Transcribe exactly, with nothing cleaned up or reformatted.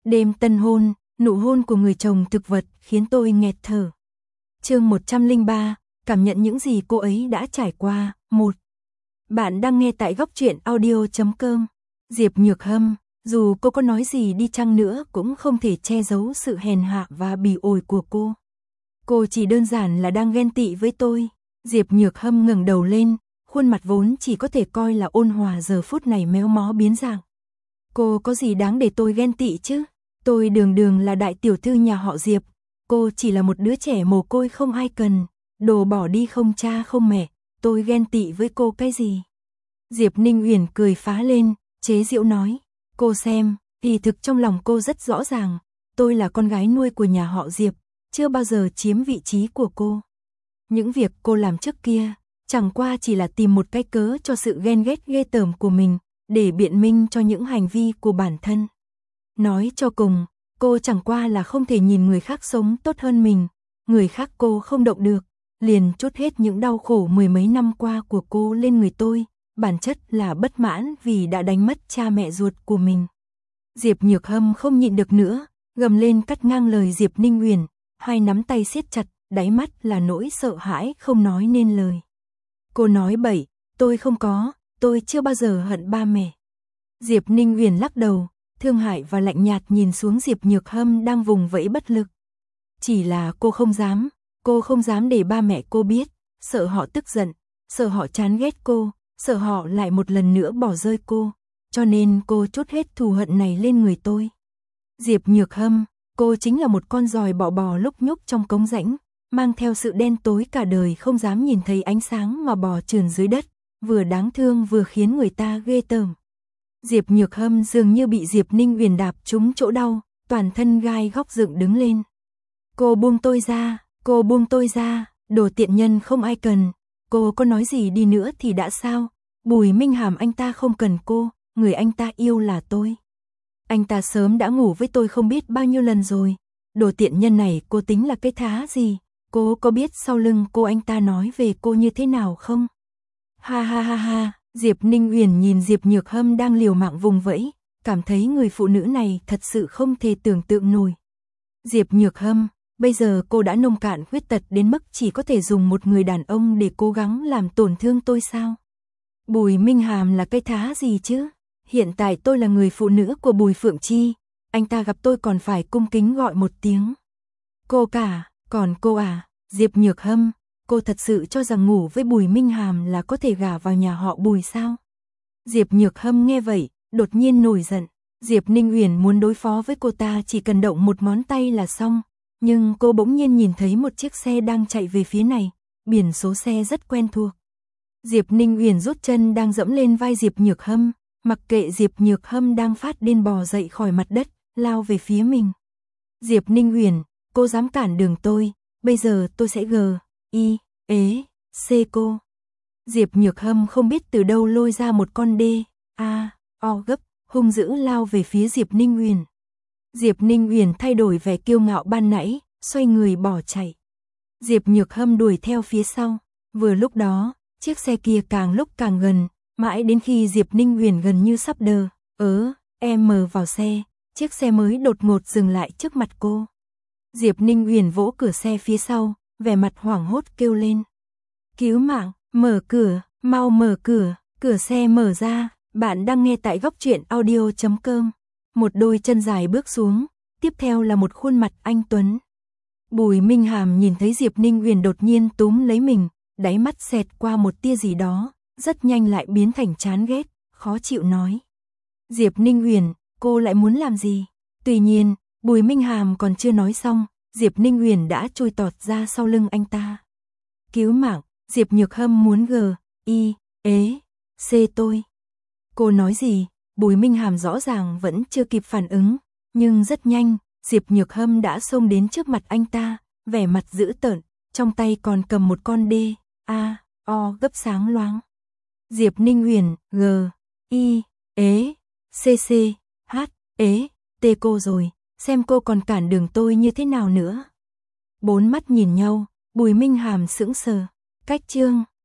Đêm tân hôn, nụ hôn của người chồng thực vật khiến tôi nghẹt thở. Chương một trăm lẻ ba, cảm nhận những gì cô ấy đã trải qua. Một. Bạn đang nghe tại góc truyện audio chấm com. Diệp Nhược Hâm, dù cô có nói gì đi chăng nữa cũng không thể che giấu sự hèn hạ và bỉ ổi của cô. Cô chỉ đơn giản là đang ghen tị với tôi. Diệp Nhược Hâm ngẩng đầu lên, khuôn mặt vốn chỉ có thể coi là ôn hòa giờ phút này méo mó biến dạng. Cô có gì đáng để tôi ghen tị chứ? Tôi đường đường là đại tiểu thư nhà họ Diệp, cô chỉ là một đứa trẻ mồ côi không ai cần, đồ bỏ đi không cha không mẹ, tôi ghen tị với cô cái gì? Diệp Ninh Uyển cười phá lên, chế giễu nói, cô xem, thì thực trong lòng cô rất rõ ràng, tôi là con gái nuôi của nhà họ Diệp, chưa bao giờ chiếm vị trí của cô. Những việc cô làm trước kia, chẳng qua chỉ là tìm một cái cớ cho sự ghen ghét ghê tởm của mình, để biện minh cho những hành vi của bản thân. Nói cho cùng, cô chẳng qua là không thể nhìn người khác sống tốt hơn mình, người khác cô không động được, liền trút hết những đau khổ mười mấy năm qua của cô lên người tôi, bản chất là bất mãn vì đã đánh mất cha mẹ ruột của mình. Diệp Nhược Hâm không nhịn được nữa, gầm lên cắt ngang lời Diệp Ninh Uyển, hai nắm tay siết chặt, đáy mắt là nỗi sợ hãi không nói nên lời. Cô nói bậy, tôi không có, tôi chưa bao giờ hận ba mẹ. Diệp Ninh Uyển lắc đầu, thương hại và lạnh nhạt nhìn xuống Diệp Nhược Hâm đang vùng vẫy bất lực. Chỉ là cô không dám, cô không dám để ba mẹ cô biết, sợ họ tức giận, sợ họ chán ghét cô, sợ họ lại một lần nữa bỏ rơi cô, cho nên cô trút hết thù hận này lên người tôi. Diệp Nhược Hâm, cô chính là một con giòi bọ bò lúc nhúc trong cống rãnh, mang theo sự đen tối cả đời không dám nhìn thấy ánh sáng mà bò trườn dưới đất, vừa đáng thương vừa khiến người ta ghê tởm. Diệp Nhược Hâm dường như bị Diệp Ninh Uyển đạp trúng chỗ đau, toàn thân gai góc dựng đứng lên. Cô buông tôi ra, cô buông tôi ra, đồ tiện nhân không ai cần, cô có nói gì đi nữa thì đã sao, Bùi Minh Hàm anh ta không cần cô, người anh ta yêu là tôi. Anh ta sớm đã ngủ với tôi không biết bao nhiêu lần rồi, đồ tiện nhân này cô tính là cái thá gì, cô có biết sau lưng cô anh ta nói về cô như thế nào không? Ha ha ha ha. Diệp Ninh Uyển nhìn Diệp Nhược Hâm đang liều mạng vùng vẫy, cảm thấy người phụ nữ này thật sự không thể tưởng tượng nổi. Diệp Nhược Hâm, bây giờ cô đã nông cạn khuyết tật đến mức chỉ có thể dùng một người đàn ông để cố gắng làm tổn thương tôi sao? Bùi Minh Hàm là cái thá gì chứ? Hiện tại tôi là người phụ nữ của Bùi Phượng Chi, anh ta gặp tôi còn phải cung kính gọi một tiếng. Cô cả, còn cô à, Diệp Nhược Hâm, cô thật sự cho rằng ngủ với Bùi Minh Hàm là có thể gả vào nhà họ Bùi sao? Diệp Nhược Hâm nghe vậy, đột nhiên nổi giận. Diệp Ninh Uyển muốn đối phó với cô ta chỉ cần động một ngón tay là xong, nhưng cô bỗng nhiên nhìn thấy một chiếc xe đang chạy về phía này, biển số xe rất quen thuộc. Diệp Ninh Uyển rút chân đang dẫm lên vai Diệp Nhược Hâm, mặc kệ Diệp Nhược Hâm đang phát điên bò dậy khỏi mặt đất, lao về phía mình. Diệp Ninh Uyển, cô dám cản đường tôi, bây giờ tôi sẽ gờ. Y, ế, C cô. Diệp Nhược Hâm không biết từ đâu lôi ra một con đê, A, O gấp, hung dữ lao về phía Diệp Ninh Uyển. Diệp Ninh Uyển thay đổi vẻ kiêu ngạo ban nãy, xoay người bỏ chạy. Diệp Nhược Hâm đuổi theo phía sau, vừa lúc đó, chiếc xe kia càng lúc càng gần, mãi đến khi Diệp Ninh Uyển gần như sắp đờ, ớ, em mờ vào xe, chiếc xe mới đột ngột dừng lại trước mặt cô. Diệp Ninh Uyển vỗ cửa xe phía sau, vẻ mặt hoảng hốt kêu lên. Cứu mạng, mở cửa, mau mở cửa, cửa xe mở ra, bạn đang nghe tại góc truyện audio chấm com. Một đôi chân dài bước xuống, tiếp theo là một khuôn mặt anh tuấn. Bùi Minh Hàm nhìn thấy Diệp Ninh Uyển đột nhiên túm lấy mình, đáy mắt xẹt qua một tia gì đó, rất nhanh lại biến thành chán ghét, khó chịu nói. Diệp Ninh Uyển, cô lại muốn làm gì? Tuy nhiên, Bùi Minh Hàm còn chưa nói xong, Diệp Ninh Uyển đã chui tọt ra sau lưng anh ta. Cứu mạng, Diệp Nhược Hâm muốn gờ, y, ế, c tôi. Cô nói gì? Bùi Minh Hàm rõ ràng vẫn chưa kịp phản ứng, nhưng rất nhanh, Diệp Nhược Hâm đã xông đến trước mặt anh ta, vẻ mặt dữ tợn, trong tay còn cầm một con đê, A, O gấp sáng loáng. Diệp Ninh Uyển, G, Y, ế, C C, H, ế, T cô rồi, xem cô còn cản đường tôi như thế nào nữa. Bốn mắt nhìn nhau, Bùi Minh Hàm sững sờ, cách chương.